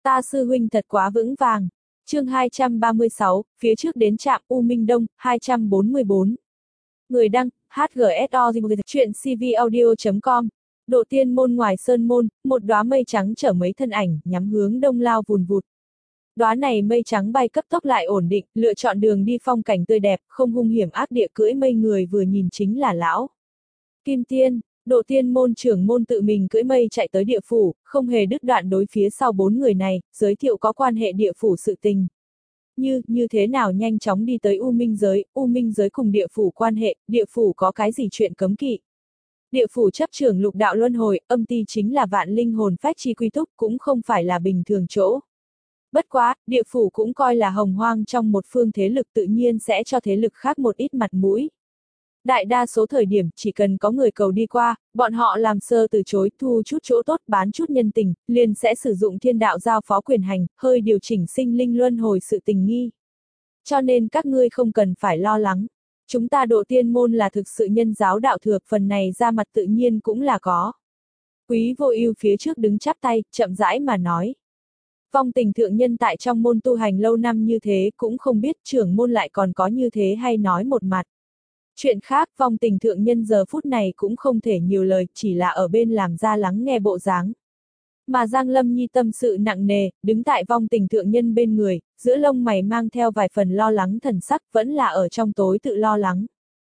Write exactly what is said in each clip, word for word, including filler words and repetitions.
Ta sư huynh thật quá vững vàng. Chương hai trăm ba mươi sáu, phía trước đến trạm U Minh Đông, hai trăm bốn mươi bốn. Người đăng, hát giê ét o chuyện c v audio chấm com. Độ tiên môn ngoài sơn môn, một đóa mây trắng chở mấy thân ảnh, nhắm hướng đông lao vùn vụt. Đóa này mây trắng bay cấp tốc lại ổn định, lựa chọn đường đi phong cảnh tươi đẹp, không hung hiểm ác địa cưỡi mây người vừa nhìn chính là lão Kim Tiên. Độ tiên môn trưởng môn tự mình cưỡi mây chạy tới địa phủ, không hề đứt đoạn đối phía sau bốn người này, giới thiệu có quan hệ địa phủ sự tình. Như, như thế nào nhanh chóng đi tới U Minh giới, U Minh giới cùng địa phủ quan hệ, địa phủ có cái gì chuyện cấm kỵ. Địa phủ chấp trưởng lục đạo luân hồi, âm ti chính là vạn linh hồn phách chi quy túc, cũng không phải là bình thường chỗ. Bất quá, địa phủ cũng coi là hồng hoang trong một phương thế lực tự nhiên sẽ cho thế lực khác một ít mặt mũi. Đại đa số thời điểm, chỉ cần có người cầu đi qua, bọn họ làm sơ từ chối, thu chút chỗ tốt, bán chút nhân tình, liền sẽ sử dụng thiên đạo giao phó quyền hành, hơi điều chỉnh sinh linh luân hồi sự tình nghi. Cho nên các ngươi không cần phải lo lắng. Chúng ta độ tiên môn là thực sự nhân giáo đạo thừa, phần này ra mặt tự nhiên cũng là có. Quý Vô Ưu phía trước đứng chắp tay, chậm rãi mà nói. Vong Tình thượng nhân tại trong môn tu hành lâu năm như thế, cũng không biết trưởng môn lại còn có như thế hay nói một mặt. Chuyện khác, Vong Tình thượng nhân giờ phút này cũng không thể nhiều lời, chỉ là ở bên làm ra lắng nghe bộ dáng. Mà Giang Lâm Nhi tâm sự nặng nề, đứng tại Vong Tình thượng nhân bên người, giữa lông mày mang theo vài phần lo lắng thần sắc, vẫn là ở trong tối tự lo lắng.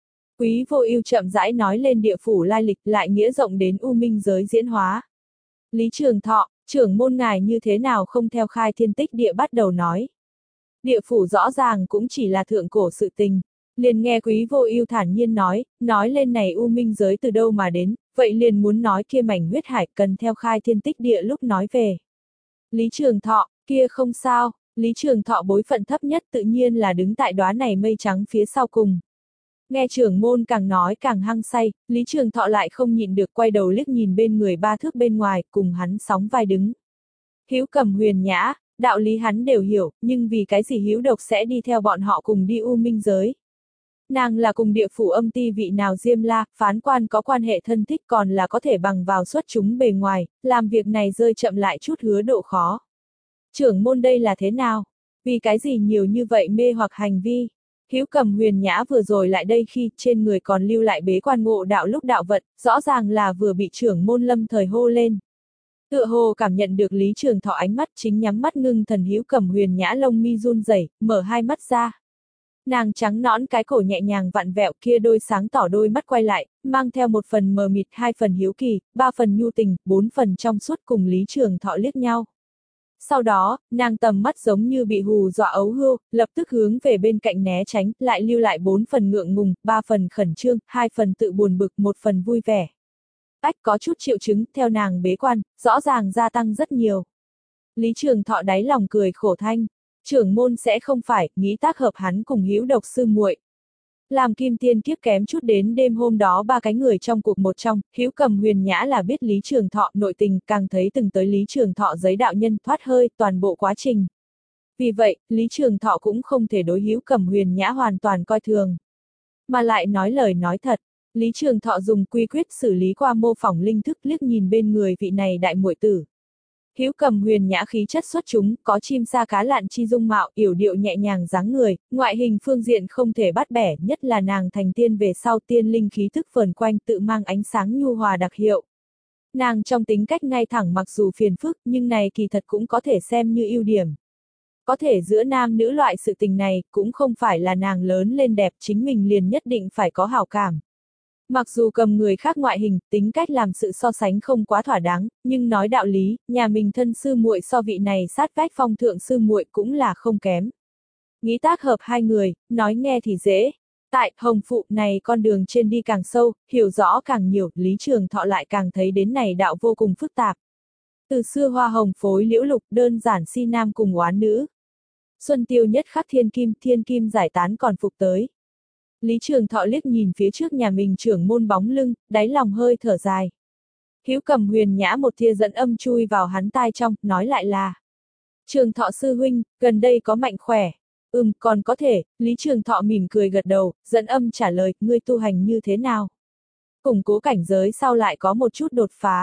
Quý Vô Ưu chậm rãi nói lên địa phủ lai lịch, lại nghĩa rộng đến U Minh giới diễn hóa. Lý Trường Thọ, trưởng môn ngài như thế nào không theo khai thiên tích địa bắt đầu nói. Địa phủ rõ ràng cũng chỉ là thượng cổ sự tình. Liền nghe Quý Vô Ưu thản nhiên nói, nói lên này U Minh giới từ đâu mà đến, vậy liền muốn nói kia mảnh huyết hải cần theo khai thiên tích địa lúc nói về. Lý Trường Thọ, kia không sao, Lý Trường Thọ bối phận thấp nhất tự nhiên là đứng tại đóa này mây trắng phía sau cùng. Nghe trưởng môn càng nói càng hăng say, Lý Trường Thọ lại không nhịn được quay đầu liếc nhìn bên người ba thước bên ngoài, cùng hắn sóng vai đứng. Hữu Cầm Huyền Nhã, đạo lý hắn đều hiểu, nhưng vì cái gì Hữu Độc sẽ đi theo bọn họ cùng đi U Minh giới. Nàng là cùng địa phủ âm ti vị nào Diêm La, phán quan có quan hệ thân thích còn là có thể bằng vào xuất chúng bề ngoài, làm việc này rơi chậm lại chút hứa độ khó. Trưởng môn đây là thế nào? Vì cái gì nhiều như vậy mê hoặc hành vi? Hữu Cầm Huyền Nhã vừa rồi lại đây khi trên người còn lưu lại bế quan ngộ đạo lúc đạo vận, rõ ràng là vừa bị trưởng môn lâm thời hô lên. Tựa hồ cảm nhận được Lý Trường Thọ ánh mắt chính nhắm mắt ngưng thần Hữu Cầm Huyền Nhã lông mi run rẩy, mở hai mắt ra. Nàng trắng nõn cái cổ nhẹ nhàng vặn vẹo kia đôi sáng tỏ đôi mắt quay lại, mang theo một phần mờ mịt, hai phần hiếu kỳ, ba phần nhu tình, bốn phần trong suốt cùng Lý Trường Thọ liếc nhau. Sau đó, nàng tầm mắt giống như bị hù dọa ấu hưu, lập tức hướng về bên cạnh né tránh, lại lưu lại bốn phần ngượng ngùng, ba phần khẩn trương, hai phần tự buồn bực, một phần vui vẻ. Ách có chút triệu chứng, theo nàng bế quan, rõ ràng gia tăng rất nhiều. Lý Trường Thọ đáy lòng cười khổ thanh. Trưởng môn sẽ không phải, nghĩ tác hợp hắn cùng Hữu Độc sư muội. Làm Kim Tiên kiếp kém chút đến đêm hôm đó ba cái người trong cuộc một trong, Hữu Cầm Huyền Nhã là biết Lý Trường Thọ nội tình, càng thấy từng tới Lý Trường Thọ giấy đạo nhân thoát hơi toàn bộ quá trình. Vì vậy, Lý Trường Thọ cũng không thể đối Hữu Cầm Huyền Nhã hoàn toàn coi thường. Mà lại nói lời nói thật, Lý Trường Thọ dùng quy quyết xử lý qua mô phỏng linh thức liếc nhìn bên người vị này đại muội tử. Hữu Cầm Huyền Nhã khí chất xuất chúng, có chim sa cá lạn chi dung mạo, yểu điệu nhẹ nhàng dáng người, ngoại hình phương diện không thể bắt bẻ, nhất là nàng thành tiên về sau tiên linh khí thức vờn quanh tự mang ánh sáng nhu hòa đặc hiệu. Nàng trong tính cách ngay thẳng mặc dù phiền phức, nhưng này kỳ thật cũng có thể xem như ưu điểm. Có thể giữa nam nữ loại sự tình này, cũng không phải là nàng lớn lên đẹp chính mình liền nhất định phải có hảo cảm. Mặc dù cầm người khác ngoại hình, tính cách làm sự so sánh không quá thỏa đáng, nhưng nói đạo lý, nhà mình thân sư muội so vị này sát vách phong thượng sư muội cũng là không kém. Nghĩ tác hợp hai người, nói nghe thì dễ. Tại Hồng Phụ này con đường trên đi càng sâu, hiểu rõ càng nhiều, Lý Trường Thọ lại càng thấy đến này đạo vô cùng phức tạp. Từ xưa hoa hồng phối liễu lục, đơn giản si nam cùng oán nữ. Xuân tiêu nhất khắc thiên kim, thiên kim giải tán còn phục tới. Lý Trường Thọ liếc nhìn phía trước nhà mình trưởng môn bóng lưng, đáy lòng hơi thở dài. Hữu Cầm Huyền Nhã một tia dẫn âm chui vào hắn tai trong, nói lại là. Trường Thọ sư huynh, gần đây có mạnh khỏe. Ừm, còn có thể, Lý Trường Thọ mỉm cười gật đầu, dẫn âm trả lời, ngươi tu hành như thế nào? Củng cố cảnh giới sau lại có một chút đột phá.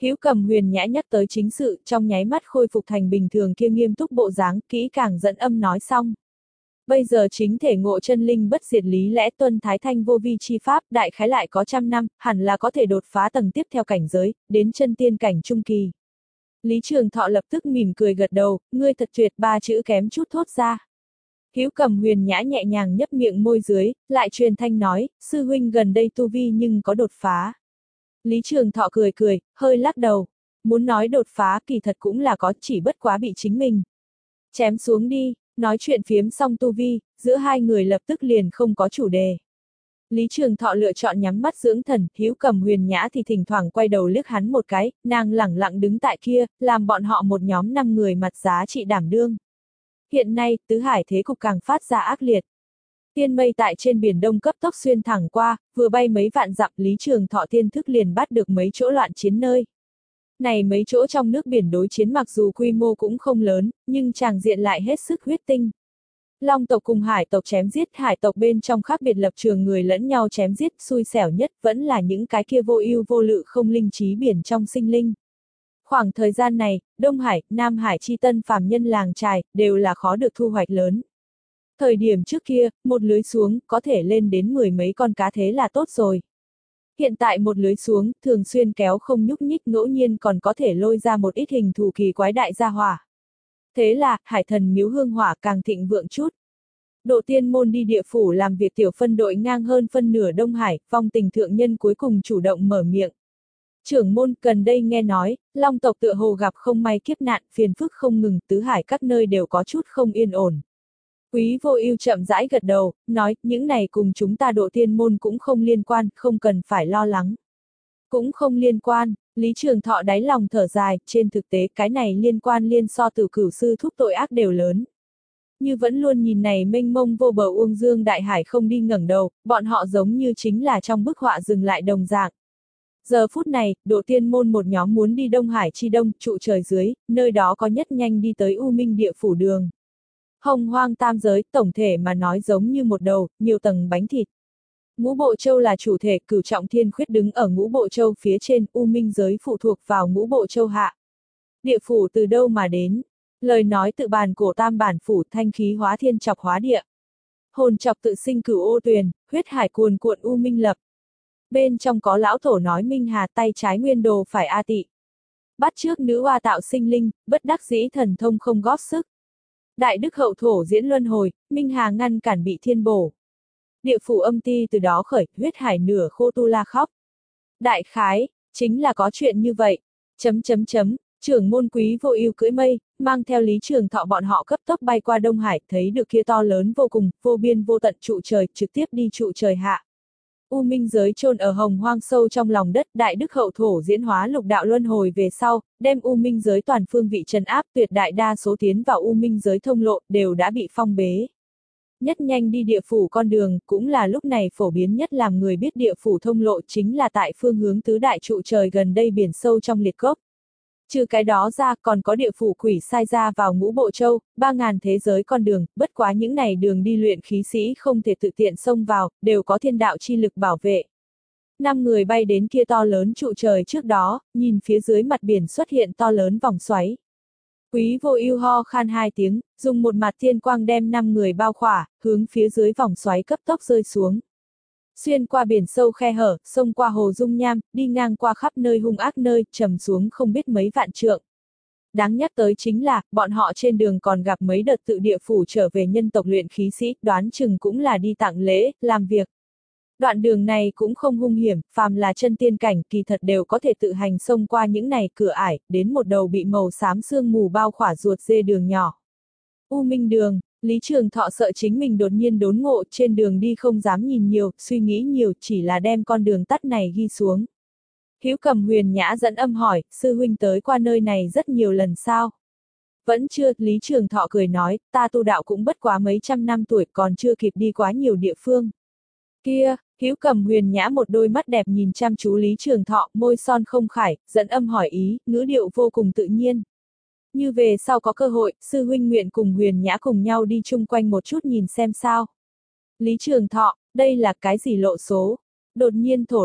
Hữu Cầm Huyền Nhã nhắc tới chính sự, trong nháy mắt khôi phục thành bình thường kia nghiêm túc bộ dáng, kỹ càng dẫn âm nói xong. Bây giờ chính thể ngộ chân linh bất diệt lý lẽ tuân thái thanh vô vi chi pháp, đại khái lại có trăm năm, hẳn là có thể đột phá tầng tiếp theo cảnh giới, đến chân tiên cảnh trung kỳ. Lý Trường Thọ lập tức mỉm cười gật đầu, ngươi thật tuyệt, ba chữ kém chút thốt ra. Hữu Cầm Huyền Nhã nhẹ nhàng nhấp miệng môi dưới, lại truyền thanh nói, sư huynh gần đây tu vi nhưng có đột phá. Lý Trường Thọ cười cười, hơi lắc đầu. Muốn nói đột phá kỳ thật cũng là có, chỉ bất quá bị chính mình chém xuống đi. Nói chuyện phiếm xong tu vi, giữa hai người lập tức liền không có chủ đề. Lý Trường Thọ lựa chọn nhắm mắt dưỡng thần, Hữu Cầm Huyền Nhã thì thỉnh thoảng quay đầu liếc hắn một cái, nàng lẳng lặng đứng tại kia, làm bọn họ một nhóm năm người mặt giá trị đảm đương. Hiện nay, tứ hải thế cục càng phát ra ác liệt. Tiên mây tại trên biển Đông cấp tốc xuyên thẳng qua, vừa bay mấy vạn dặm, Lý Trường Thọ tiên thức liền bắt được mấy chỗ loạn chiến nơi. Này mấy chỗ trong nước biển đối chiến mặc dù quy mô cũng không lớn, nhưng tràng diện lại hết sức huyết tinh. Long tộc cùng hải tộc chém giết, hải tộc bên trong khác biệt lập trường người lẫn nhau chém giết, xui xẻo nhất vẫn là những cái kia vô ưu vô lự không linh trí biển trong sinh linh. Khoảng thời gian này, Đông Hải, Nam Hải chi tân phàm nhân làng trài, đều là khó được thu hoạch lớn. Thời điểm trước kia, một lưới xuống, có thể lên đến mười mấy con cá thế là tốt rồi. Hiện tại một lưới xuống, thường xuyên kéo không nhúc nhích, ngẫu nhiên còn có thể lôi ra một ít hình thù kỳ quái đại gia hỏa. Thế là, hải thần miếu hương hỏa càng thịnh vượng chút. Độ tiên môn đi địa phủ làm việc tiểu phân đội ngang hơn phân nửa Đông Hải, Vong Tình thượng nhân cuối cùng chủ động mở miệng. Trưởng môn, gần đây nghe nói, Long tộc tựa hồ gặp không may kiếp nạn, phiền phức không ngừng, tứ hải các nơi đều có chút không yên ổn. Quý Vô Ưu chậm rãi gật đầu, nói, những này cùng chúng ta độ tiên môn cũng không liên quan, không cần phải lo lắng. Cũng không liên quan, Lý Trường Thọ đáy lòng thở dài, trên thực tế cái này liên quan liên so Tử Cửu sư thúc tội ác đều lớn. Như vẫn luôn nhìn này mênh mông vô bờ uông dương đại hải không đi ngẩng đầu, bọn họ giống như chính là trong bức họa dừng lại đồng dạng. Giờ phút này, độ tiên môn một nhóm muốn đi Đông Hải chi đông, trụ trời dưới, nơi đó có nhất nhanh đi tới U Minh địa phủ đường. Hồng hoang tam giới, tổng thể mà nói giống như một đầu, nhiều tầng bánh thịt. Ngũ Bộ Châu là chủ thể, Cửu Trọng Thiên Khuyết đứng ở Ngũ Bộ Châu phía trên, U Minh giới phụ thuộc vào Ngũ Bộ Châu hạ. Địa phủ từ đâu mà đến? Lời nói tự bàn cổ tam bản phủ, thanh khí hóa thiên chọc hóa địa. Hồn chọc tự sinh cửu ô tuyền, huyết hải cuồn cuộn U Minh lập. Bên trong có lão tổ nói Minh Hà, tay trái nguyên đồ phải A Tị. Bắt trước nữ oa tạo sinh linh, bất đắc dĩ thần thông không góp sức. Đại đức hậu thổ diễn luân hồi, Minh Hà ngăn cản bị thiên bổ. Địa phủ âm ti từ đó khởi, huyết hải nửa khô tu la khóc. Đại khái, chính là có chuyện như vậy. Chấm chấm chấm, trưởng môn Quý Vô Ưu cưỡi mây, mang theo Lý Trường Thọ bọn họ cấp tốc bay qua Đông Hải, thấy được kia to lớn vô cùng, vô biên vô tận trụ trời, trực tiếp đi trụ trời hạ. U Minh giới chôn ở hồng hoang sâu trong lòng đất, đại đức hậu thổ diễn hóa lục đạo luân hồi về sau, đem U Minh giới toàn phương vị trấn áp, tuyệt đại đa số tiến vào U Minh giới thông lộ, đều đã bị phong bế. Nhất nhanh đi địa phủ con đường, cũng là lúc này phổ biến nhất làm người biết địa phủ thông lộ chính là tại phương hướng tứ đại trụ trời gần đây biển sâu trong liệt cốc. Trừ cái đó ra còn có địa phủ quỷ sai ra vào Ngũ Bộ Châu, ba ngàn thế giới con đường, bất quá những này đường đi luyện khí sĩ không thể tự tiện xông vào, đều có thiên đạo chi lực bảo vệ. Năm người bay đến kia to lớn trụ trời trước đó, nhìn phía dưới mặt biển xuất hiện to lớn vòng xoáy. Quý Vô Ưu ho khan hai tiếng, dùng một mặt thiên quang đem năm người bao khỏa, hướng phía dưới vòng xoáy cấp tốc rơi xuống. Xuyên qua biển sâu khe hở, xông qua hồ dung nham, đi ngang qua khắp nơi hung ác nơi, trầm xuống không biết mấy vạn trượng. Đáng nhắc tới chính là, bọn họ trên đường còn gặp mấy đợt tự địa phủ trở về nhân tộc luyện khí sĩ, đoán chừng cũng là đi tặng lễ, làm việc. Đoạn đường này cũng không hung hiểm, phàm là chân tiên cảnh kỳ thật đều có thể tự hành xông qua những này cửa ải, đến một đầu bị màu xám sương mù bao khỏa ruột dê đường nhỏ. U Minh đường, Lý Trường Thọ sợ chính mình đột nhiên đốn ngộ, trên đường đi không dám nhìn nhiều, suy nghĩ nhiều, chỉ là đem con đường tắt này ghi xuống. Hữu Cầm Huyền Nhã dẫn âm hỏi, sư huynh tới qua nơi này rất nhiều lần sao? Vẫn chưa, Lý Trường Thọ cười nói, ta tu đạo cũng bất quá mấy trăm năm tuổi, còn chưa kịp đi quá nhiều địa phương. Kia, Hữu Cầm Huyền Nhã một đôi mắt đẹp nhìn chăm chú Lý Trường Thọ, môi son không khải, dẫn âm hỏi ý, ngữ điệu vô cùng tự nhiên. Như về sau có cơ hội, sư huynh nguyện cùng Huyền Nhã cùng nhau đi chung quanh một chút nhìn xem sao. Lý Trường Thọ, đây là cái gì lộ số? Đột nhiên thổ lộ,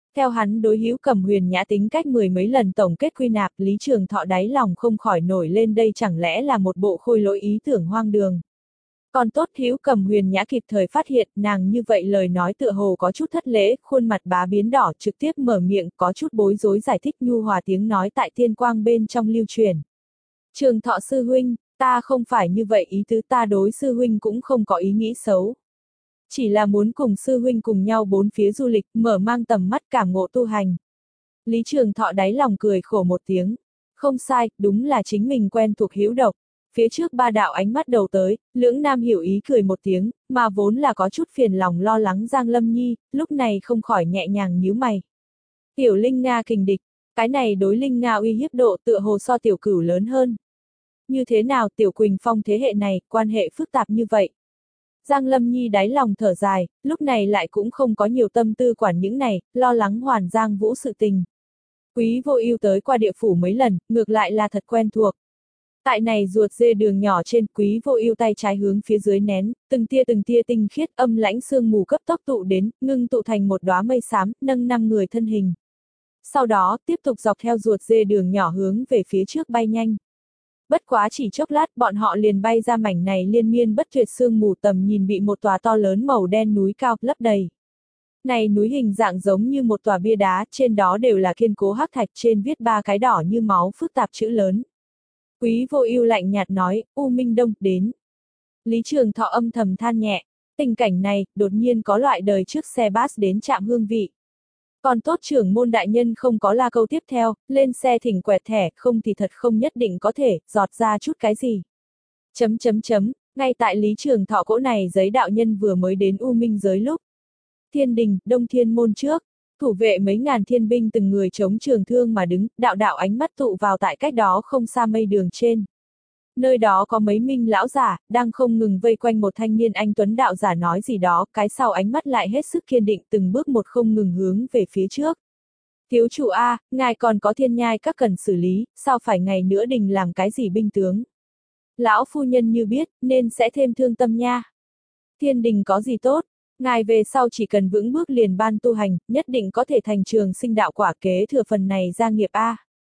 Theo hắn đối Hữu Cẩm Huyền Nhã tính cách mười mấy lần tổng kết quy nạp, Lý Trường Thọ đáy lòng không khỏi nổi lên đây chẳng lẽ là một bộ khôi lỗi ý tưởng hoang đường. Còn tốt Hữu Cẩm Huyền Nhã kịp thời phát hiện, nàng như vậy lời nói tựa hồ có chút thất lễ, khuôn mặt bá biến đỏ trực tiếp mở miệng, có chút bối rối giải thích nhu hòa tiếng nói tại tiên quang bên trong lưu truyền. Trường Thọ sư huynh, ta không phải như vậy ý tứ, ta đối sư huynh cũng không có ý nghĩ xấu. Chỉ là muốn cùng sư huynh cùng nhau bốn phía du lịch, mở mang tầm mắt cảm ngộ tu hành. Lý Trường Thọ đáy lòng cười khổ một tiếng. Không sai, đúng là chính mình quen thuộc hữu độc. Phía trước ba đạo ánh mắt đầu tới, lưỡng nam hiểu ý cười một tiếng, mà vốn là có chút phiền lòng lo lắng Giang Lâm Nhi, lúc này không khỏi nhẹ nhàng nhíu mày. Tiểu Linh Nga kình địch, cái này đối Linh Nga uy hiếp độ tựa hồ so tiểu cửu lớn hơn. Như thế nào tiểu Quỳnh Phong thế hệ này, quan hệ phức tạp như vậy? Giang Lâm Nhi đáy lòng thở dài, lúc này lại cũng không có nhiều tâm tư quản những này, lo lắng Hoàn Giang Vũ sự tình. Quý Vô Ưu tới qua địa phủ mấy lần, ngược lại là thật quen thuộc. Tại này ruột dê đường nhỏ trên, Quý Vô Ưu tay trái hướng phía dưới nén, từng tia từng tia tinh khiết âm lãnh sương mù cấp tốc tụ đến, ngưng tụ thành một đóa mây xám, nâng năm người thân hình. Sau đó, tiếp tục dọc theo ruột dê đường nhỏ hướng về phía trước bay nhanh. Bất quá chỉ chốc lát, bọn họ liền bay ra mảnh này liên miên bất tuyệt sương mù, tầm nhìn bị một tòa to lớn màu đen núi cao lấp đầy. Này núi hình dạng giống như một tòa bia đá, trên đó đều là kiên cố hắc thạch, trên viết ba cái đỏ như máu phức tạp chữ lớn. Quý Vô Ưu lạnh nhạt nói, U Minh Đông, đến. Lý Trường Thọ âm thầm than nhẹ, tình cảnh này, đột nhiên có loại đời trước xe bus đến trạm hương vị. Còn tốt trưởng môn đại nhân không có la câu tiếp theo, lên xe thỉnh quẹt thẻ, không thì thật không nhất định có thể, giọt ra chút cái gì. Chấm chấm chấm, ngay tại Lý Trường Thọ cỗ này giấy đạo nhân vừa mới đến U Minh giới lúc. Thiên đình, Đông Thiên môn trước, thủ vệ mấy ngàn thiên binh từng người chống trường thương mà đứng, đạo đạo ánh mắt tụ vào tại cách đó không xa mây đường trên. Nơi đó có mấy minh lão giả, đang không ngừng vây quanh một thanh niên anh tuấn đạo giả nói gì đó, cái sau ánh mắt lại hết sức kiên định từng bước một không ngừng hướng về phía trước. Thiếu chủ A, ngài còn có thiên nhai các cần xử lý, sao phải ngày nữa đình làm cái gì binh tướng? Lão phu nhân như biết, nên sẽ thêm thương tâm nha. Thiên đình có gì tốt? Ngài về sau chỉ cần vững bước liền ban tu hành, nhất định có thể thành trường sinh đạo quả kế thừa phần này gia nghiệp A.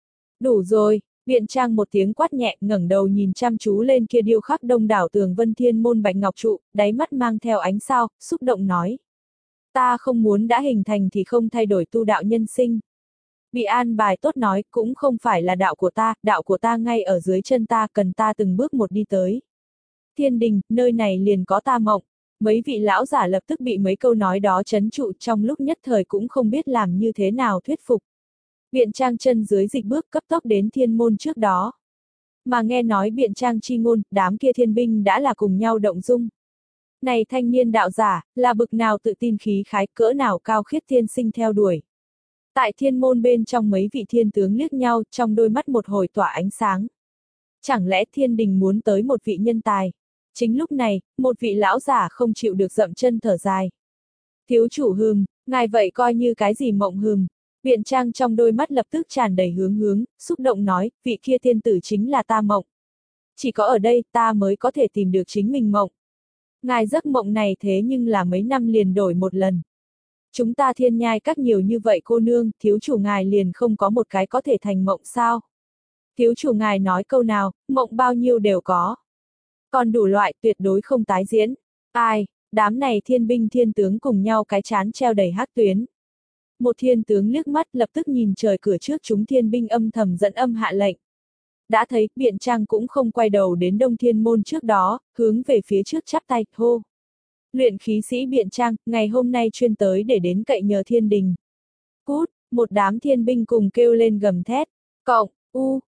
Đủ rồi. Biện Trang một tiếng quát nhẹ, ngẩng đầu nhìn chăm chú lên kia điêu khắc đông đảo tường vân thiên môn bạch ngọc trụ, đáy mắt mang theo ánh sao, xúc động nói. Ta không muốn đã hình thành thì không thay đổi tu đạo nhân sinh. Bị an bài tốt nói, cũng không phải là đạo của ta, đạo của ta ngay ở dưới chân ta, cần ta từng bước một đi tới. Thiên đình, nơi này liền có ta mộng. Mấy vị lão giả lập tức bị mấy câu nói đó trấn trụ, trong lúc nhất thời cũng không biết làm như thế nào thuyết phục. Biện Trang chân dưới dịch bước cấp tốc đến thiên môn trước đó. Mà nghe nói Biện Trang chi ngôn, đám kia thiên binh đã là cùng nhau động dung. Này thanh niên đạo giả, là bực nào tự tin khí khái, cỡ nào cao khiết thiên sinh theo đuổi. Tại thiên môn bên trong mấy vị thiên tướng liếc nhau, trong đôi mắt một hồi tỏa ánh sáng. Chẳng lẽ thiên đình muốn tới một vị nhân tài? Chính lúc này, một vị lão giả không chịu được dậm chân thở dài. Thiếu chủ hừm, ngài vậy coi như cái gì mộng hừm. Biện Trang trong đôi mắt lập tức tràn đầy hướng hướng, xúc động nói, vị kia thiên tử chính là ta mộng. Chỉ có ở đây ta mới có thể tìm được chính mình mộng. Ngài giấc mộng này thế nhưng là mấy năm liền đổi một lần. Chúng ta thiên nhai các nhiều như vậy cô nương, thiếu chủ ngài liền không có một cái có thể thành mộng sao. Thiếu chủ ngài nói câu nào, mộng bao nhiêu đều có. Còn đủ loại tuyệt đối không tái diễn. Ai, đám này thiên binh thiên tướng cùng nhau cái chán treo đầy hắc tuyến. Một thiên tướng liếc mắt lập tức nhìn trời cửa trước chúng thiên binh âm thầm dẫn âm hạ lệnh. Đã thấy, Biện Trang cũng không quay đầu đến Đông Thiên môn trước đó, hướng về phía trước chắp tay, hô. Luyện khí sĩ Biện Trang, ngày hôm nay chuyên tới để đến cậy nhờ thiên đình. Cút, một đám thiên binh cùng kêu lên gầm thét. Cộng, u,